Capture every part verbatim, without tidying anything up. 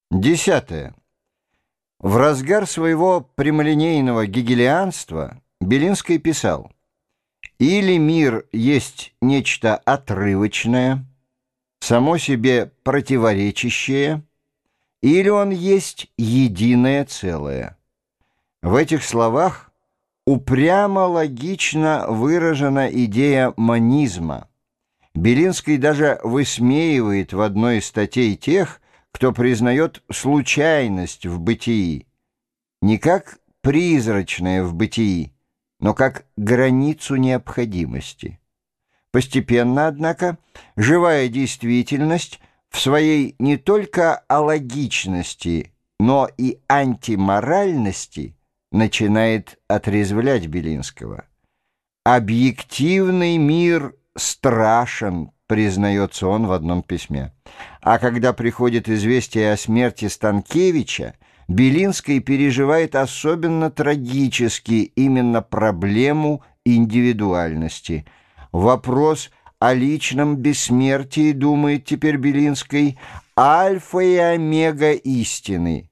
Десятое. В разгар своего прямолинейного гегелианства Белинский писал: «Или мир есть нечто отрывочное, само себе противоречащее, или он есть единое целое». В этих словах упрямо логично выражена идея монизма. Белинский даже высмеивает в одной из статей тех, кто признает случайность в бытии, не как призрачное в бытии, но как границу необходимости. Постепенно, однако, живая действительность в своей не только алогичности, но и антиморальности начинает отрезвлять Белинского. «Объективный мир страшен», признается он в одном письме. А когда приходит известие о смерти Станкевича, Белинский переживает особенно трагически именно проблему индивидуальности. Вопрос о личном бессмертии, думает теперь Белинский, альфа и омега истины.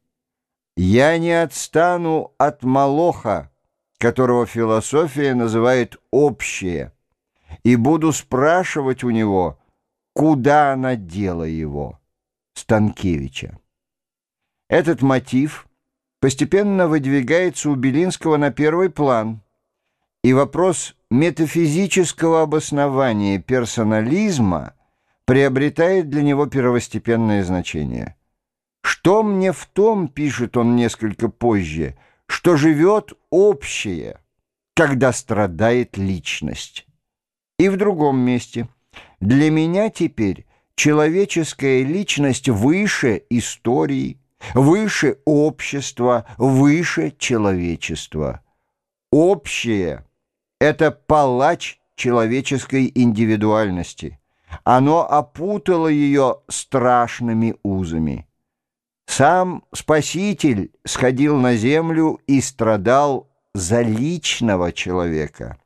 «Я не отстану от Молоха, которого философия называет общее, и буду спрашивать у него, куда она дела его». Станкевича. Этот мотив постепенно выдвигается у Белинского на первый план, и вопрос метафизического обоснования персонализма приобретает для него первостепенное значение. «Что мне в том, — пишет он несколько позже, — что живет общее, когда страдает личность». И в другом месте: «Для меня теперь человеческая личность выше истории, выше общества, выше человечества. Общее — это палач человеческой индивидуальности. Оно опутало ее страшными узами. Сам Спаситель сходил на землю и страдал за личного человека».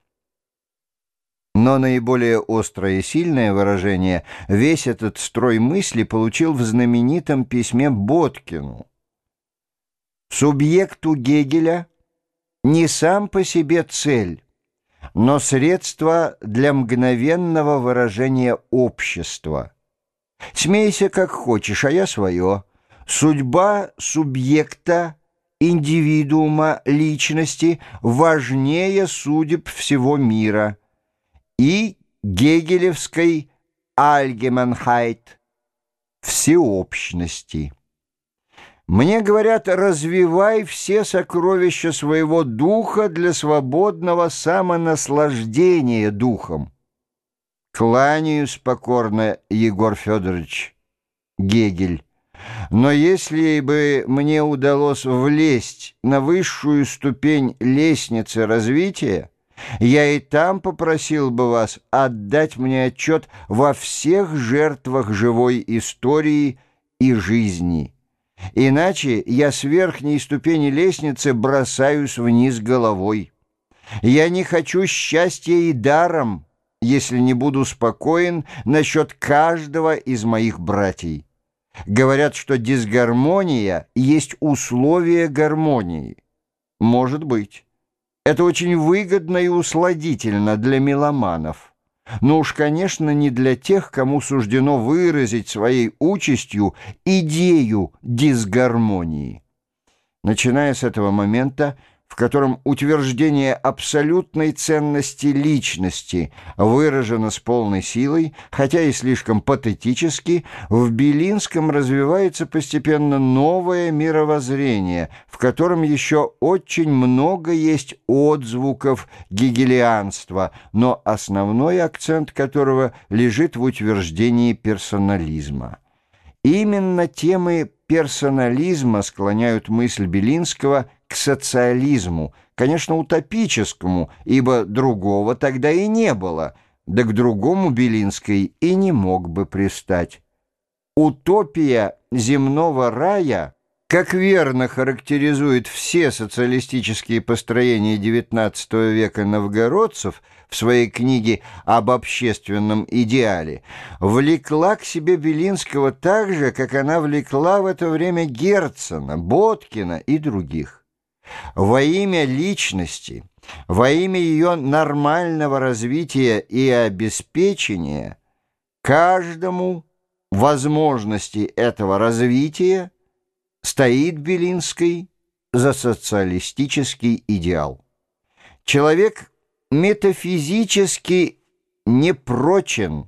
Но наиболее острое и сильное выражение весь этот строй мысли получил в знаменитом письме Боткину. «Субъекту Гегеля не сам по себе цель, но средство для мгновенного выражения общества. Смейся как хочешь, а я свое. Судьба субъекта, индивидуума, личности важнее судеб всего мира» и гегелевской «Allgemeinheit» всеобщности. Мне говорят: развивай все сокровища своего духа для свободного самонаслаждения духом. Кланяюсь покорно, Егор Федорович. Гегель. Но если бы мне удалось влезть на высшую ступень лестницы развития, я и там попросил бы вас отдать мне отчет во всех жертвах живой истории и жизни. Иначе я с верхней ступени лестницы бросаюсь вниз головой. Я не хочу счастья и даром, если не буду спокоен насчет каждого из моих братьев. Говорят, что дисгармония есть условие гармонии. Может быть. Это очень выгодно и усладительно для меломанов. Но уж, конечно, не для тех, кому суждено выразить своей участью идею дисгармонии. Начиная с этого момента, в котором утверждение абсолютной ценности личности выражено с полной силой, хотя и слишком патетически, в Белинском развивается постепенно новое мировоззрение, в котором еще очень много есть отзвуков гегелианства, но основной акцент которого лежит в утверждении персонализма. Именно темы персонализма склоняют мысль Белинского к социализму, конечно, утопическому, ибо другого тогда и не было, да к другому Белинский и не мог бы пристать. Утопия земного рая Как верно характеризует все социалистические построения девятнадцатого века новгородцев в своей книге об общественном идеале, влекла к себе Белинского так же, как она влекла в это время Герцена, Боткина и других. Во имя личности, во имя ее нормального развития и обеспечения, каждому возможности этого развития стоит Белинский за социалистический идеал. Человек метафизически непрочен.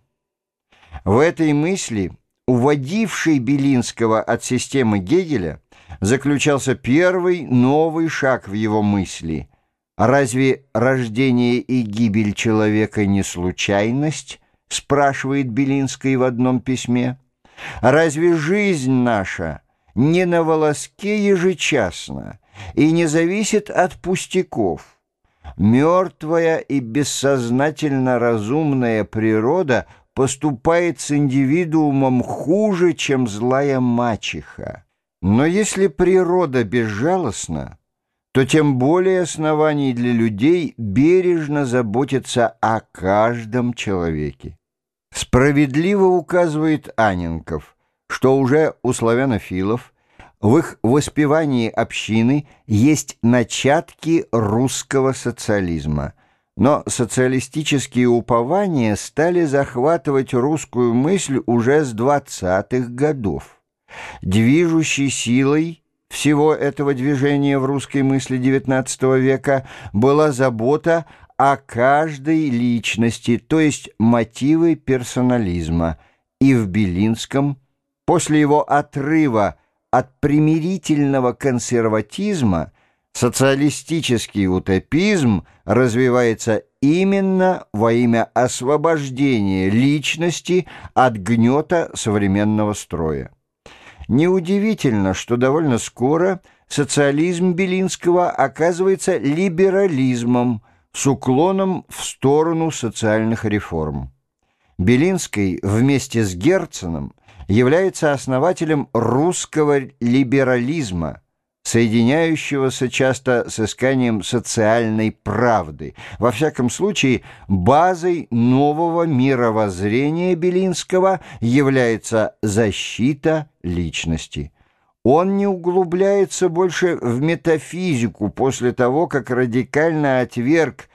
В этой мысли, уводившей Белинского от системы Гегеля, заключался первый новый шаг в его мысли. «Разве рождение и гибель человека не случайность?» — спрашивает Белинский в одном письме. «Разве жизнь наша не на волоске ежечасно и не зависит от пустяков? Мертвая и бессознательно разумная природа поступает с индивидуумом хуже, чем злая мачеха. Но если природа безжалостна, то тем более оснований для людей бережно заботиться о каждом человеке». Справедливо указывает Анненков, что уже у славянофилов в их воспевании общины есть начатки русского социализма, но социалистические упования стали захватывать русскую мысль уже с двадцатых годов. Движущей силой всего этого движения в русской мысли девятнадцатого века была забота о каждой личности, то есть мотивы персонализма, и в Белинском, после его отрыва от примирительного консерватизма, социалистический утопизм развивается именно во имя освобождения личности от гнета современного строя. Неудивительно, что довольно скоро социализм Белинского оказывается либерализмом с уклоном в сторону социальных реформ. Белинский вместе с Герценом является основателем русского либерализма, соединяющегося часто с исканием социальной правды. Во всяком случае, базой нового мировоззрения Белинского является защита личности. Он не углубляется больше в метафизику после того, как радикально отверг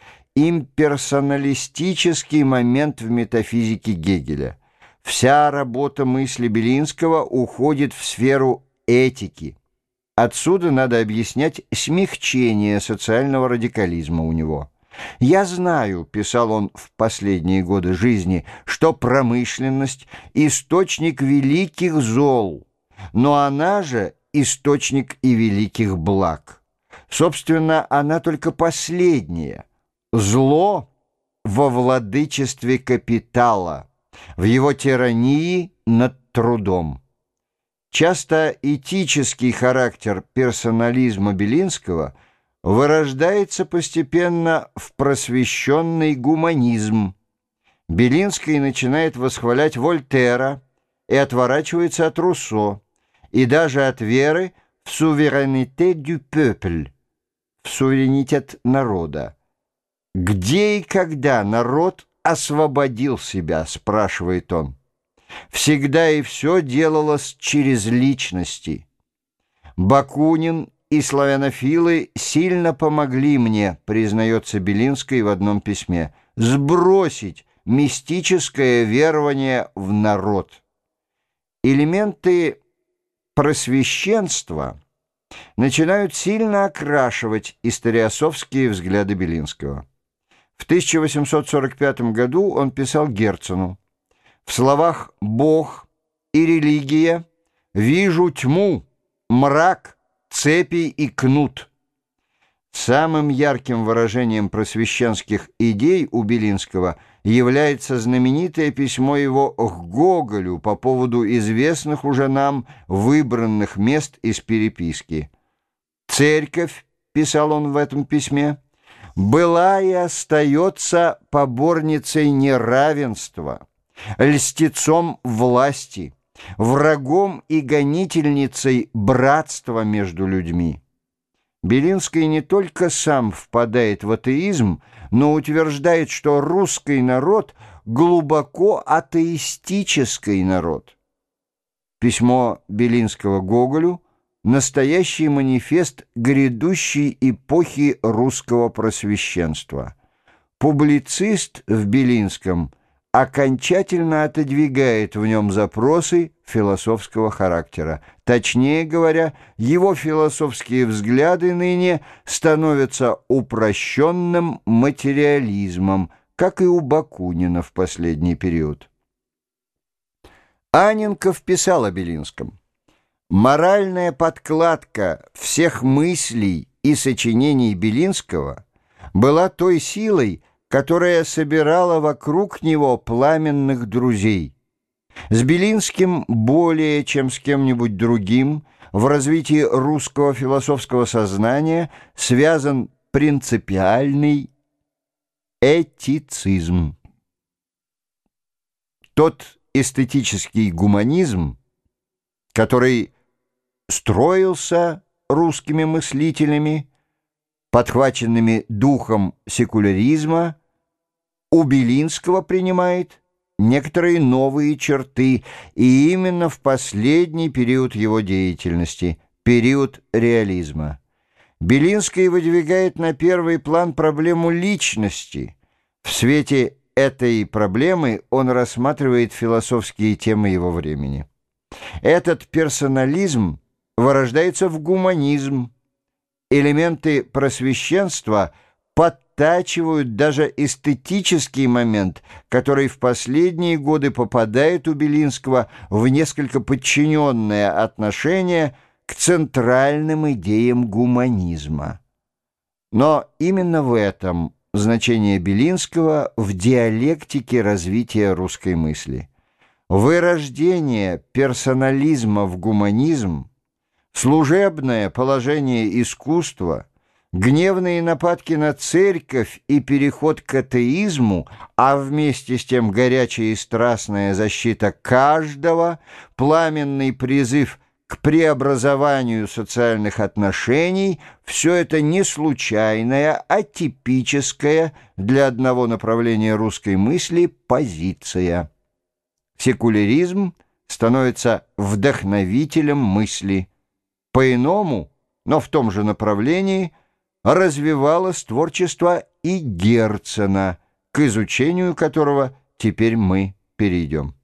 имперсоналистический момент в метафизике Гегеля. Вся работа мысли Белинского уходит в сферу этики. Отсюда надо объяснять смягчение социального радикализма у него. «Я знаю», — писал он в последние годы жизни, «что промышленность — источник великих зол, но она же источник и великих благ. Собственно, она только последняя. Зло во владычестве капитала, в его тирании над трудом». Часто этический характер персонализма Белинского вырождается постепенно в просвещенный гуманизм. Белинский начинает восхвалять Вольтера и отворачивается от Руссо, и даже от веры в суверенité du peuple, в суверенитет народа. «Где и когда народ освободил себя?» — спрашивает он. «Всегда и все делалось через личности. Бакунин и славянофилы сильно помогли мне», признается Белинский в одном письме, «сбросить мистическое верование в народ». Элементы просвещенства начинают сильно окрашивать историософские взгляды Белинского. В тысяча восемьсот сорок пятом году он писал Герцену: «В словах «Бог» и «религия» вижу тьму, мрак, цепи и кнут». Самым ярким выражением просвещенских идей у Белинского является знаменитое письмо его к Гоголю по поводу известных уже нам выбранных мест из переписки. «Церковь», — писал он в этом письме, — «была и остается поборницей неравенства, льстецом власти, врагом и гонительницей братства между людьми. Белинский не только сам впадает в атеизм, но утверждает, что русский народ глубоко атеистический народ. Письмо Белинского Гоголю — настоящий манифест грядущей эпохи русского просвещенства. Публицист в Белинском окончательно отодвигает в нем запросы философского характера. Точнее говоря, его философские взгляды ныне становятся упрощенным материализмом, как и у Бакунина в последний период. Анненков писал о Белинском: «Моральная подкладка всех мыслей и сочинений Белинского была той силой, которая собирала вокруг него пламенных друзей. С Белинским более чем с кем-нибудь другим в развитии русского философского сознания связан принципиальный этицизм. Тот эстетический гуманизм, который строился русскими мыслителями, подхваченными духом секуляризма, у Белинского принимает некоторые новые черты, и именно в последний период его деятельности, период реализма. Белинский выдвигает на первый план проблему личности. В свете этой проблемы он рассматривает философские темы его времени. Этот персонализм вырождается в гуманизм. Элементы просвещенства подтачивают даже эстетический момент, который в последние годы попадает у Белинского в несколько подчиненное отношение к центральным идеям гуманизма. Но именно в этом значение Белинского в диалектике развития русской мысли. Вырождение персонализма в гуманизм, служебное положение искусства, гневные нападки на церковь и переход к атеизму, а вместе с тем горячая и страстная защита каждого, пламенный призыв к преобразованию социальных отношений — все это не случайная, а типическая для одного направления русской мысли позиция. Секуляризм становится вдохновителем мысли. По-иному, но в том же направлении, развивалось творчество и Герцена, к изучению которого теперь мы перейдем.